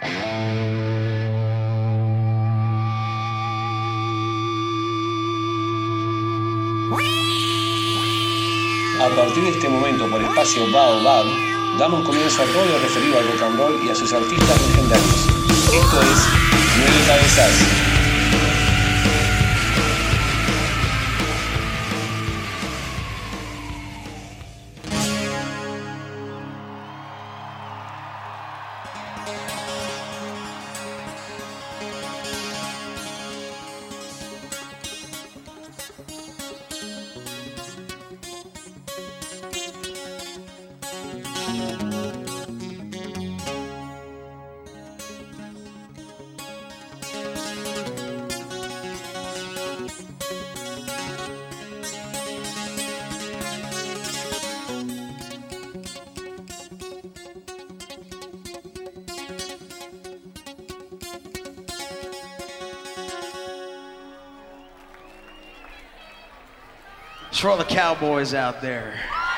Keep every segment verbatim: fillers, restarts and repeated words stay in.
A partir de este momento, por espacio Baobab, damos comienzo a todo lo referido al rock and roll y a sus artistas legendarios. Esto es Nueve Cabezas. It's for all the cowboys out there.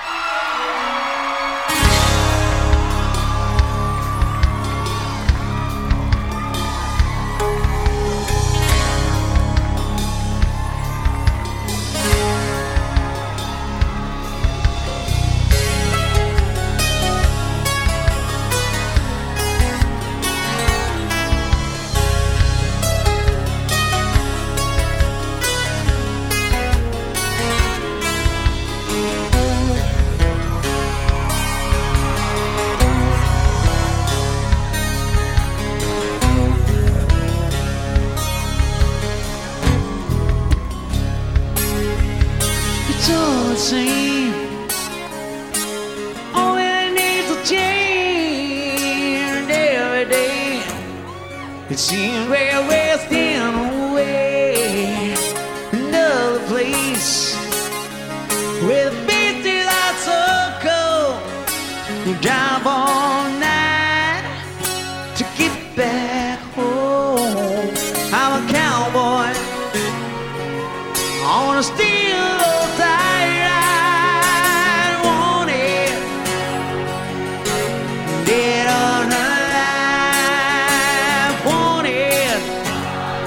It's all the same. All it needs to change every day. It seems we're wasting away. Another place where the beaches are so cold. You drive all night to get back home. I'm a cowboy on a steel tie ride, wanted, dead or alive, wanted,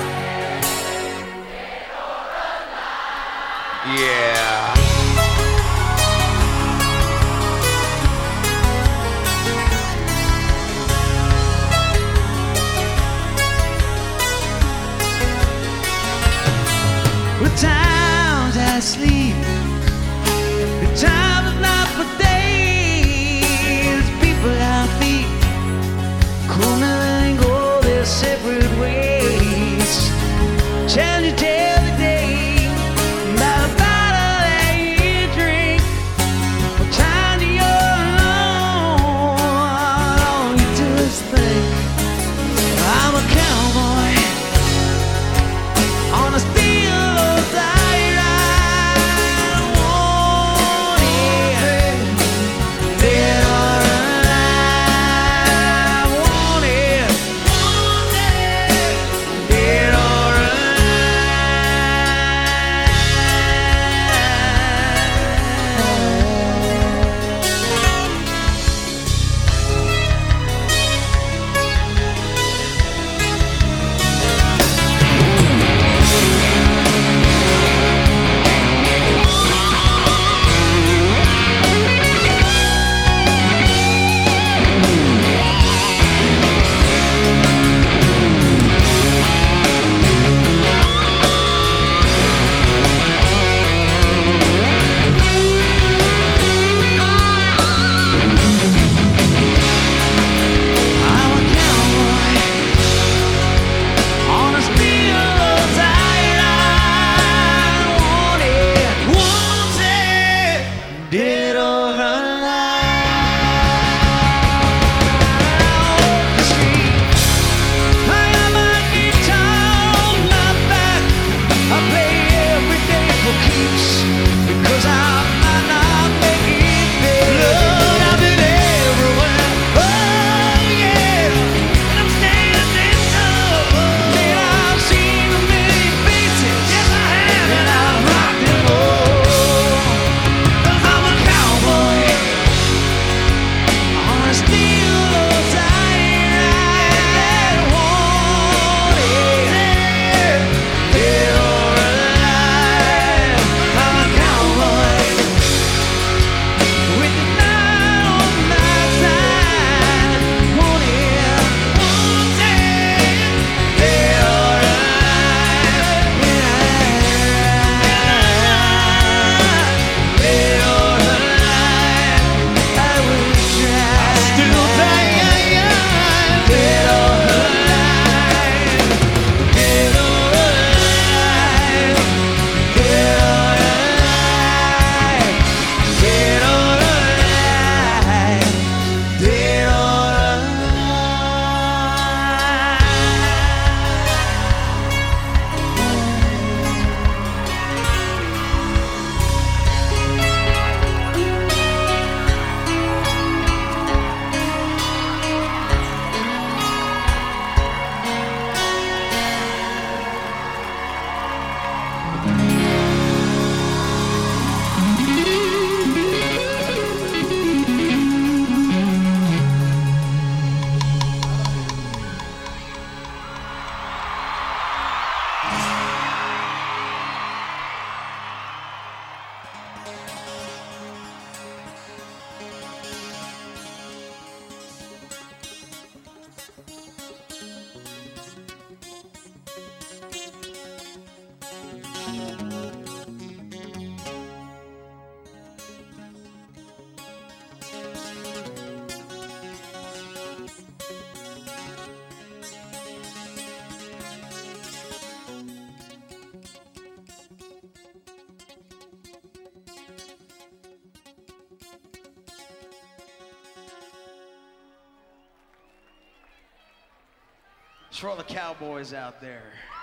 It's for all the cowboys out there.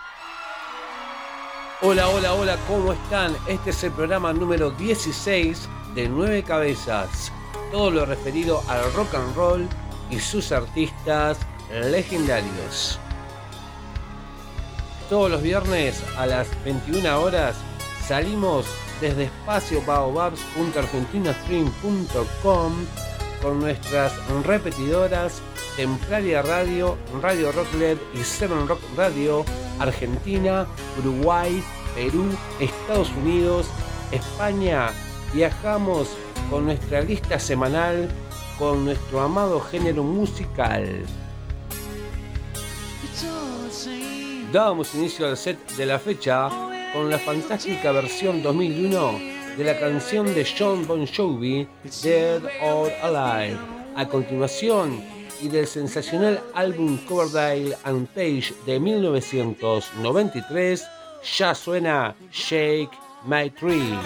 Hola, hola, hola, ¿cómo están? Este es el programa número dieciséis de Nueve Cabezas. Todo lo referido al rock and roll y sus artistas legendarios. Todos los viernes a las veintiuna horas salimos desde espacio baobabs punto argentina stream punto com con nuestras repetidoras Templaria Radio, Radio Rock L E D y Seven Rock Radio, Argentina, Uruguay, Perú, Estados Unidos, España. Viajamos con nuestra lista semanal con nuestro amado género musical. Dábamos inicio al set de la fecha con la fantástica versión dos mil uno de la canción de Jon Bon Jovi, Dead or Alive. A continuación, y del sensacional álbum Coverdale and Page de mil novecientos noventa y tres, ya suena Shake My Tree.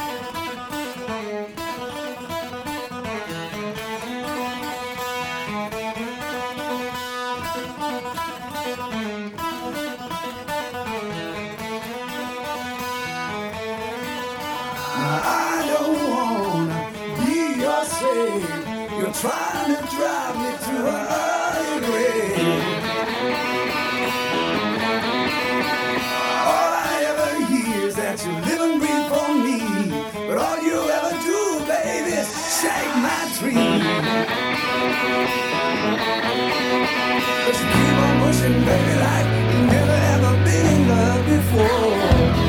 Trying to drive me to a higher grade. All I ever hear is that you live and breathe for me, but all you ever do, baby, is shake my tree. But you keep on pushing, baby, like you've never ever been in love before.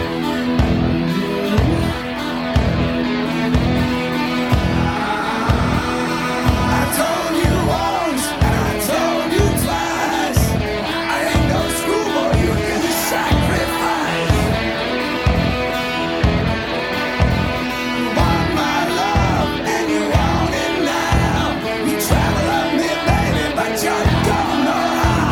Travel on me, baby, but you don't know how.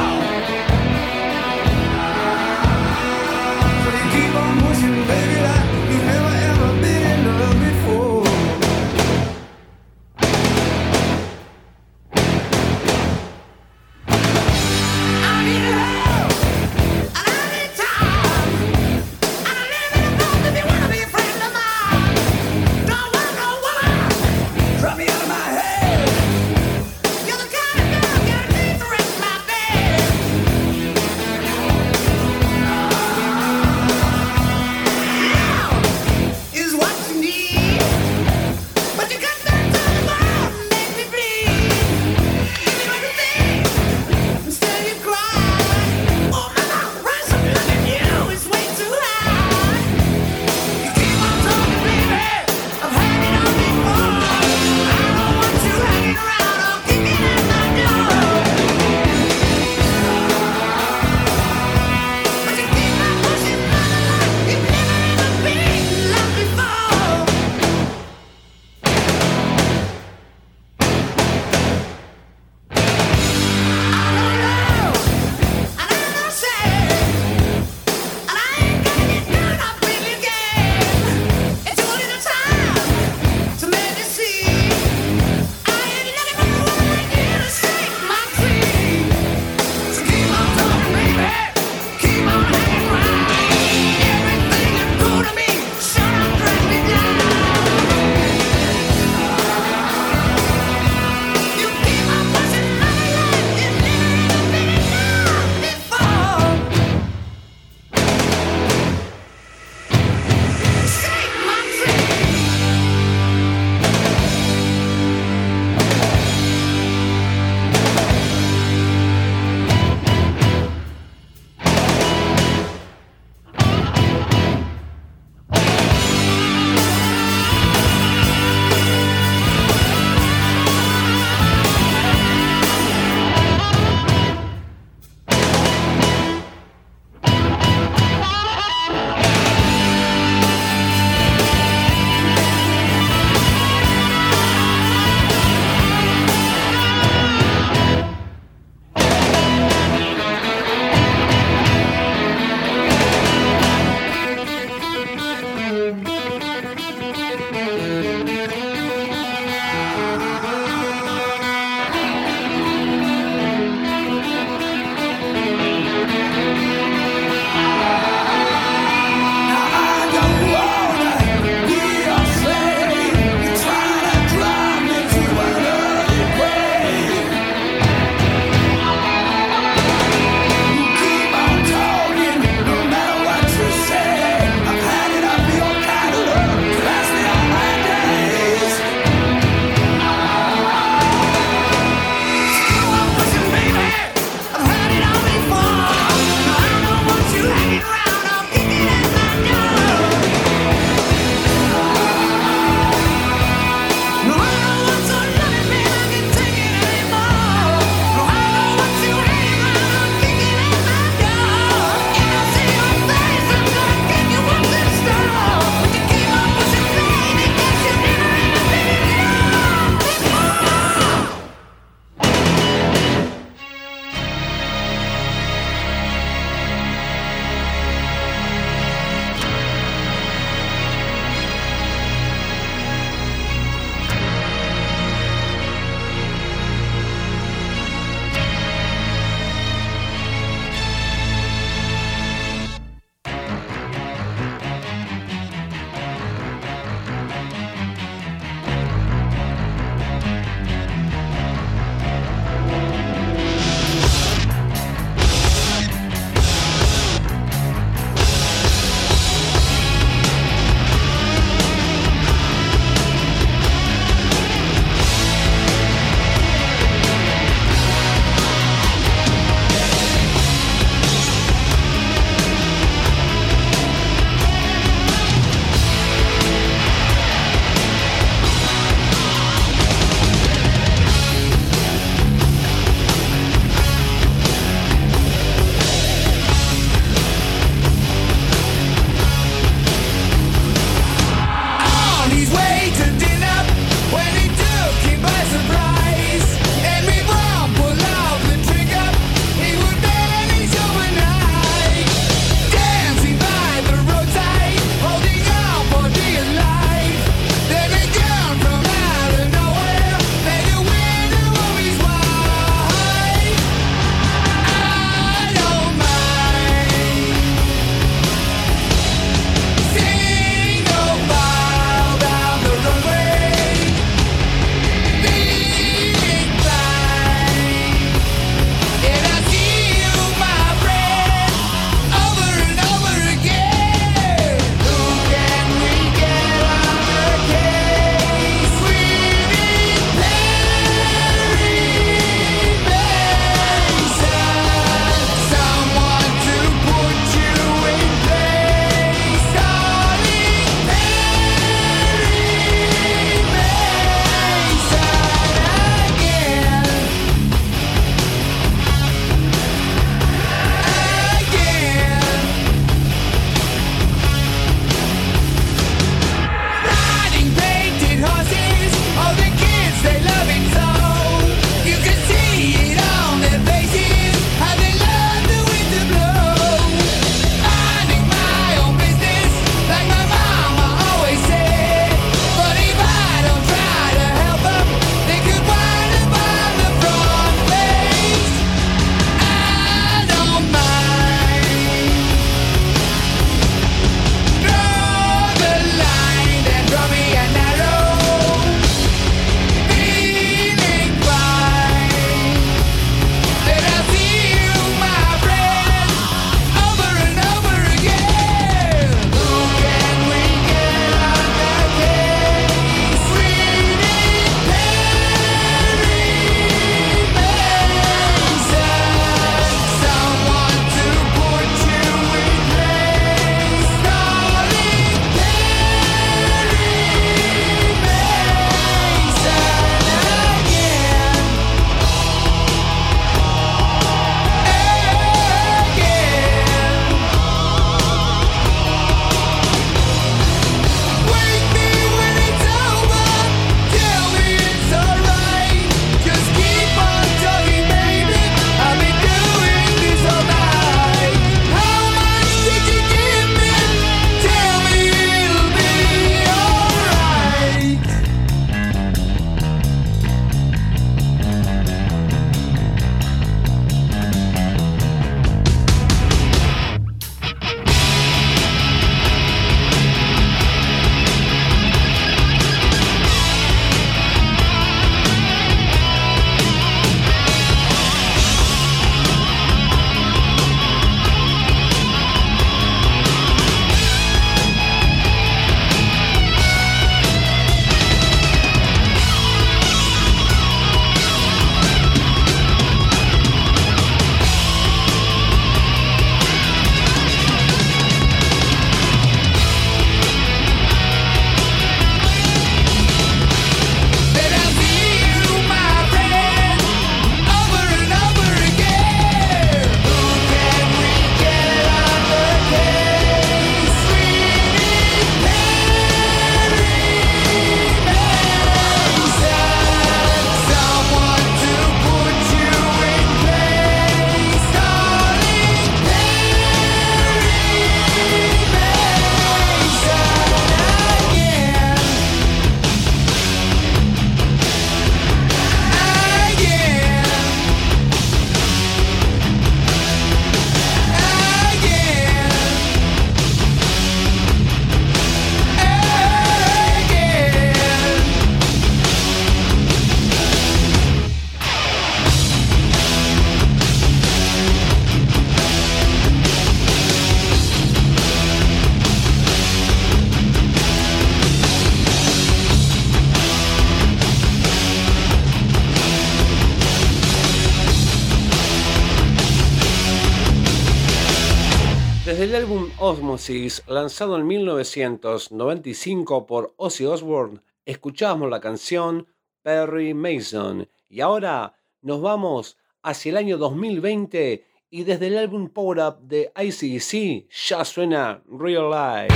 Desde el álbum Osmosis, lanzado en mil novecientos noventa y cinco por Ozzy Osbourne, escuchamos la canción Perry Mason. Y ahora nos vamos hacia el año dos mil veinte y desde el álbum Power Up de A C D C ya suena Realize.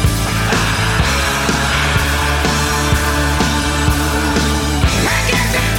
Get the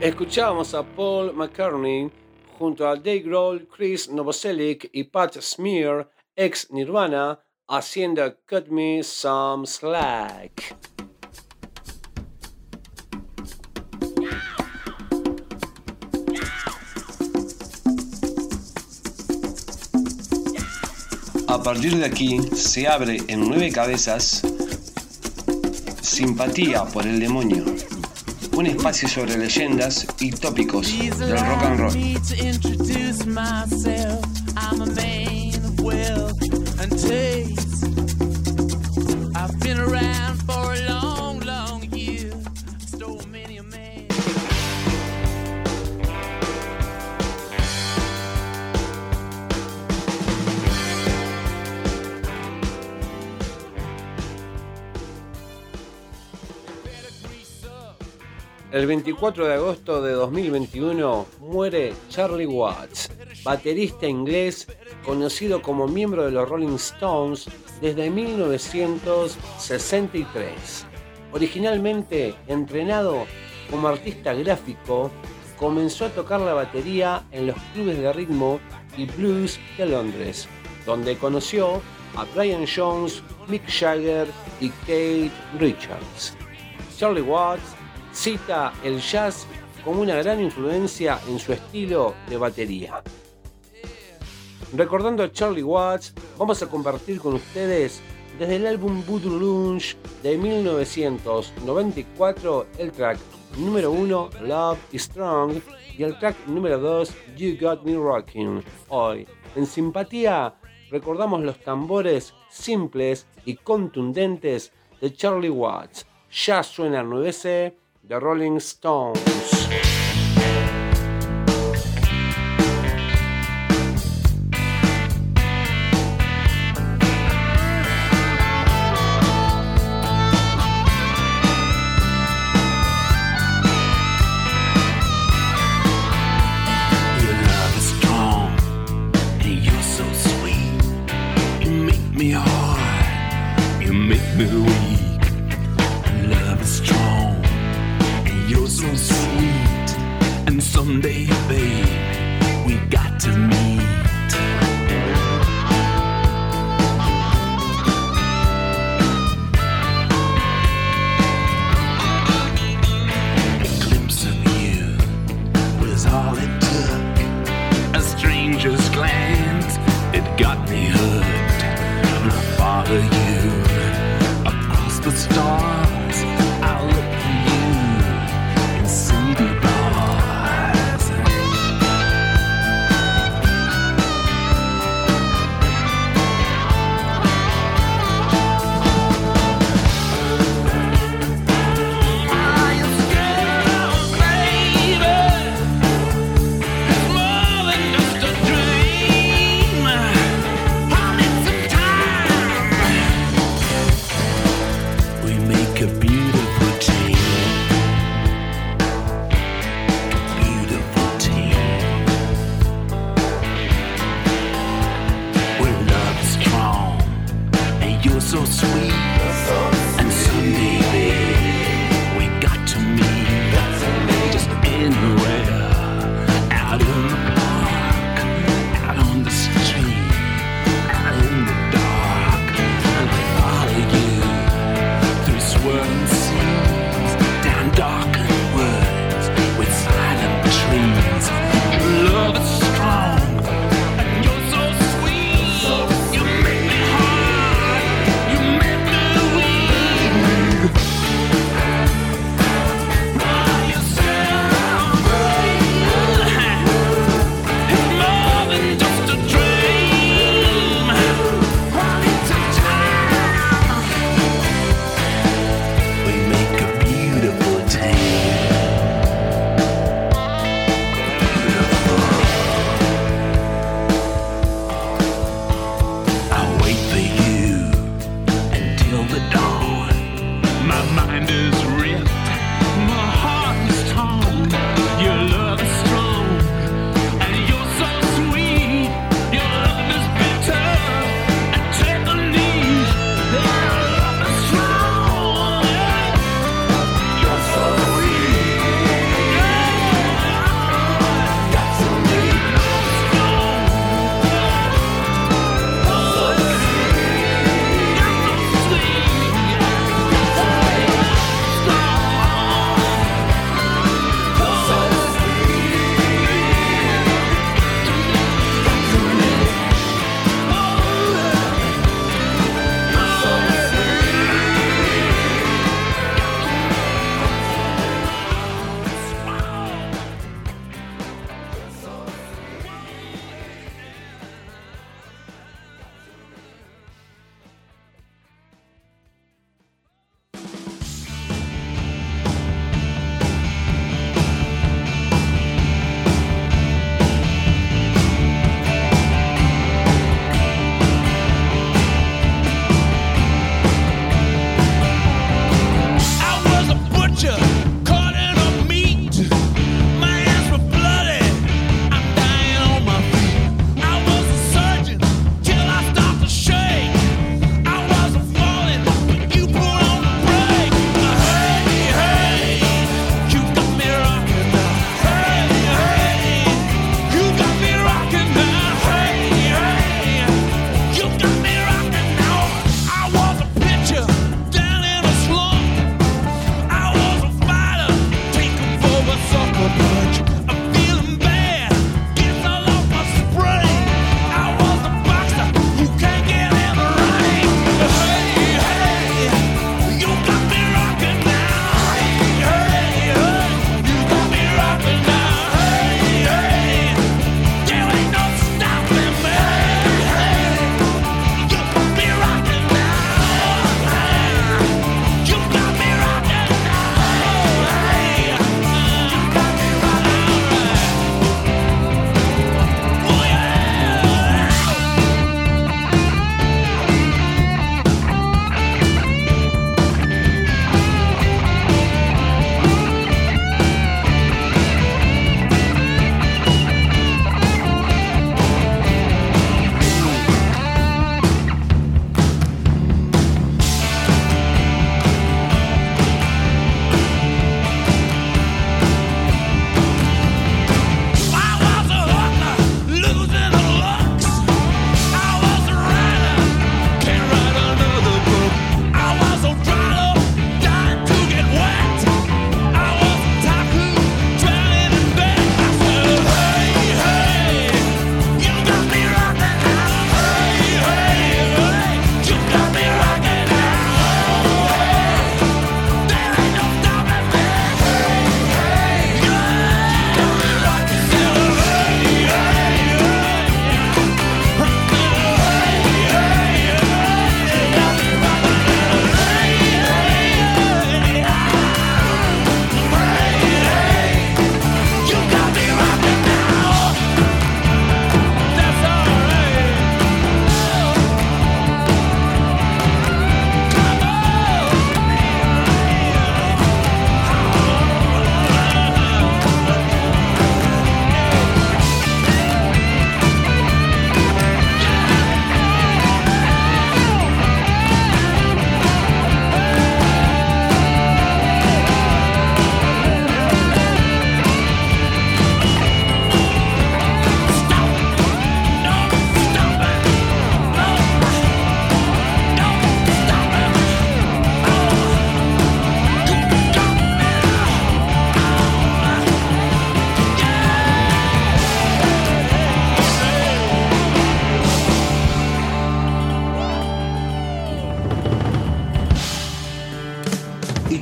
Escuchábamos a Paul McCartney junto a Dave Grohl, Chris Novoselic y Pat Smear, ex Nirvana, haciendo Cut Me Some Slack. A partir de aquí se abre en nueve cabezas Simpatía por el Demonio, un espacio sobre leyendas y tópicos del rock and roll. El veinticuatro de agosto de dos mil veintiuno muere Charlie Watts, baterista inglés conocido como miembro de los Rolling Stones desde mil novecientos sesenta y tres. Originalmente entrenado como artista gráfico, comenzó a tocar la batería en los clubes de ritmo y blues de Londres, donde conoció a Brian Jones, Mick Jagger y Keith Richards. Charlie Watts cita el jazz como una gran influencia en su estilo de batería. Recordando a Charlie Watts, vamos a compartir con ustedes desde el álbum Voodoo Lounge de mil novecientos noventa y cuatro el track número uno, Love is Strong, y el track número dos, You Got Me Rockin'. Hoy, en Simpatía, recordamos los tambores simples y contundentes de Charlie Watts. Ya suena el nueve C The Rolling Stones. Me hard, you make me weak. Love is strong, and you're so sweet. And someday, babe, we got to meet. A glimpse of you was all it took. A stranger's glance, it got me hooked. Follow you across the stars. I'll look for you in city bars. Are you scared, baby? It's more than just a dream. I need some time. We make a beautiful team, a beautiful team. Where love is strong and you're so sweet. And someday, babe, we got to meet. Just anywhere, out in the park, out on the street, out in the dark. And I follow you through swirling seas, down darkened woods with silent trees. Love is strong, and you're so sweet. You make me hard, you make me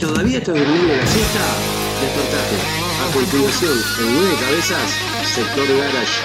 ¿Todavía estás durmiendo la siesta? Despertate. A continuación, en Nueve Cabezas, Sector Garage.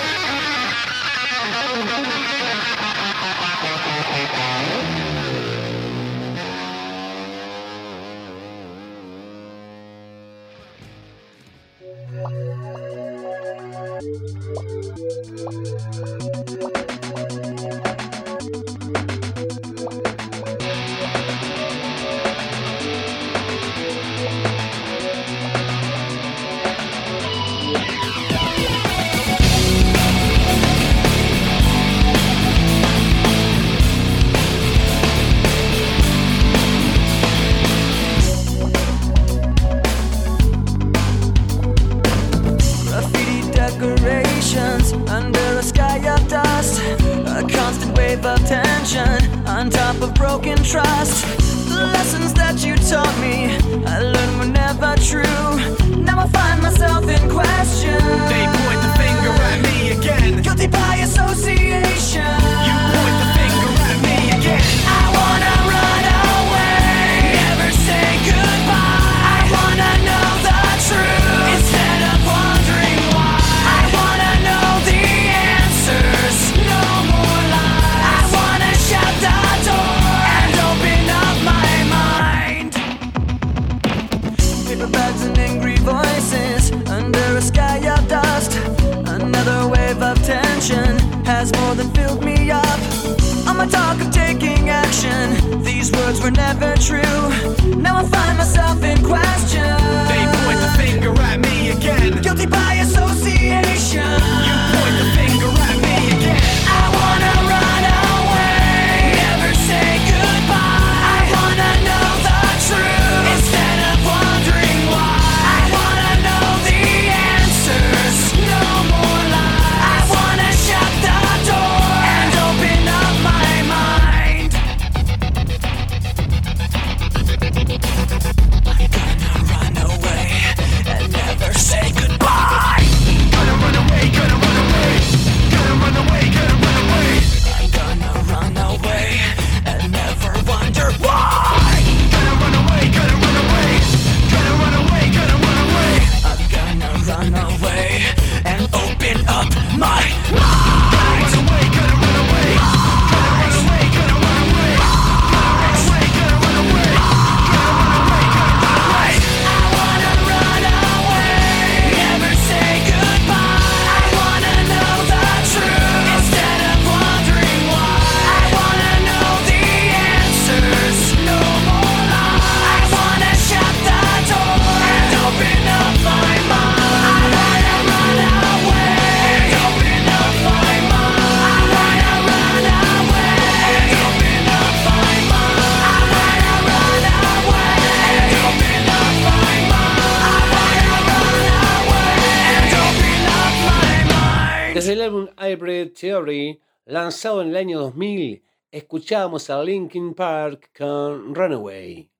Theory, lanzado en el año dos mil, escuchábamos a Linkin Park con Runaway.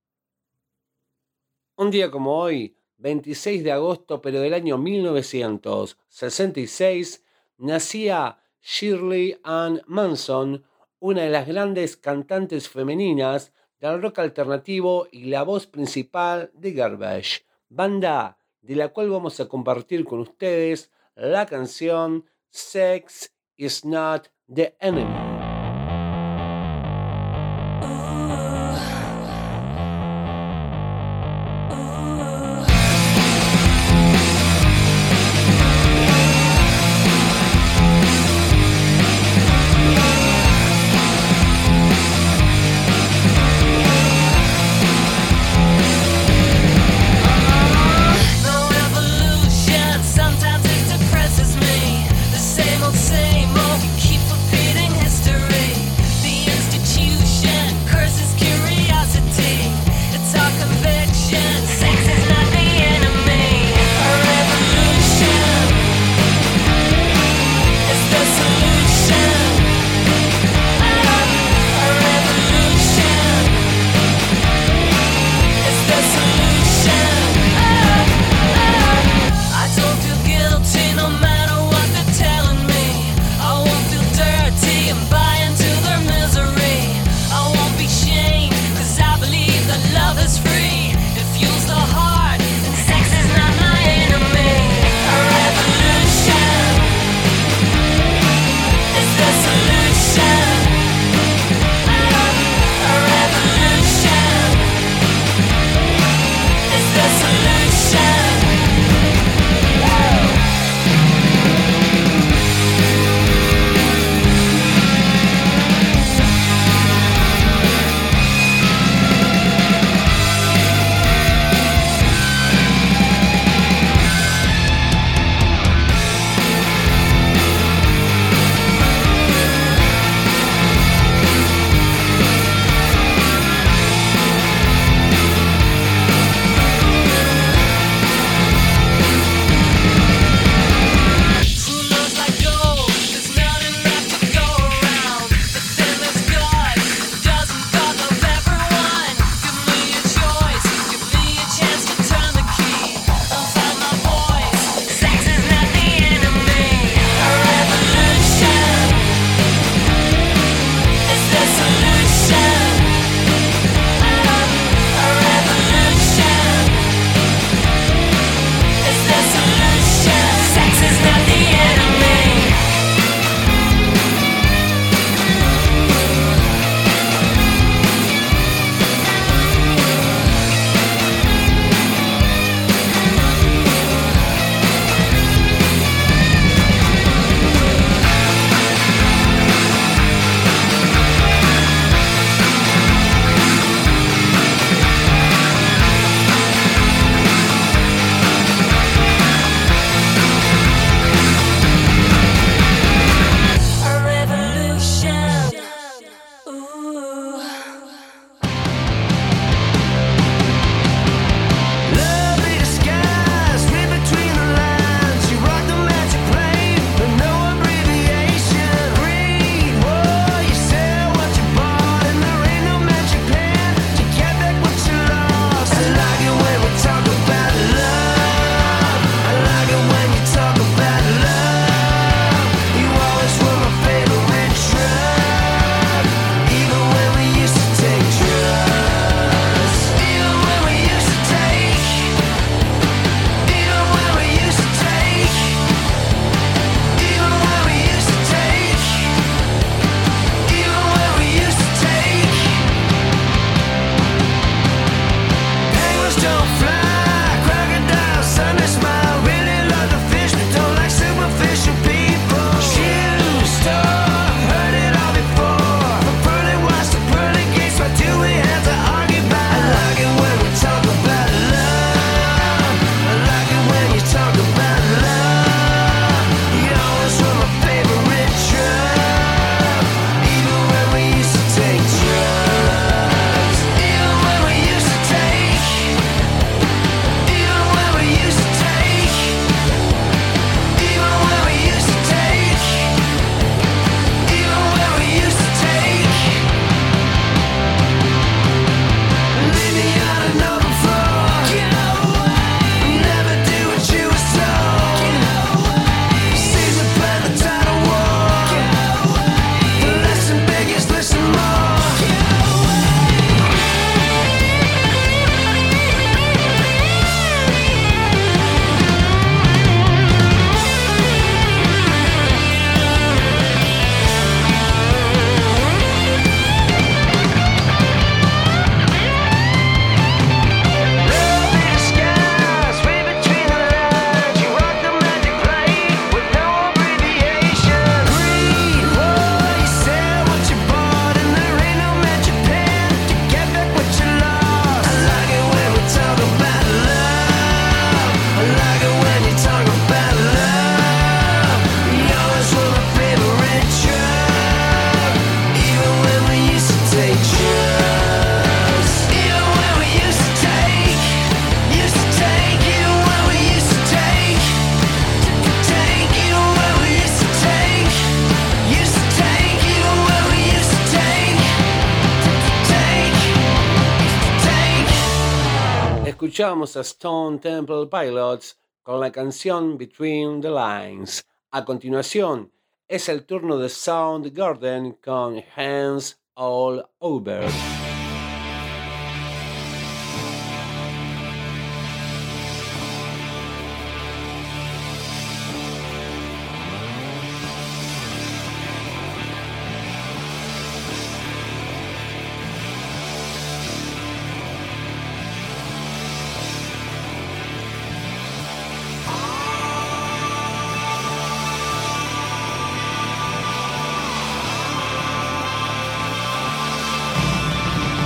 Un día como hoy, veintiséis de agosto, pero del año mil novecientos sesenta y seis, nacía Shirley Ann Manson, una de las grandes cantantes femeninas del rock alternativo y la voz principal de Garbage, banda de la cual vamos a compartir con ustedes la canción Sex is Not the Enemy. Same old, same old, keep repeating history. Escuchamos a Stone Temple Pilots con la canción Between the Lines. A continuación, es el turno de Soundgarden con Hands All Over. Thank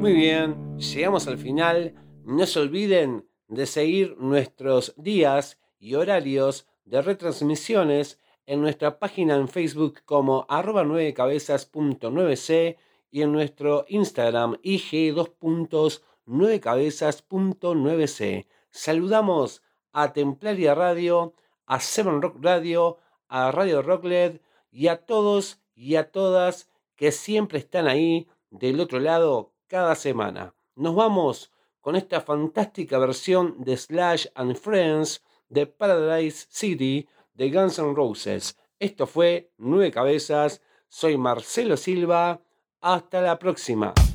Muy bien, llegamos al final. No se olviden de seguir nuestros días y horarios de retransmisiones en nuestra página en Facebook como arroba nueve cabezas punto nueve c y en nuestro Instagram I G dos puntos nueve cabezas punto nueve c. Saludamos a Templaria Radio, a Seven Rock Radio, a Radio Rocklet y a todos y a todas que siempre están ahí del otro lado cada semana. Nos vamos con esta fantástica versión de Slash and Friends de Paradise City de Guns N' Roses. Esto fue Nueve Cabezas. Soy Marcelo Silva. Hasta la próxima.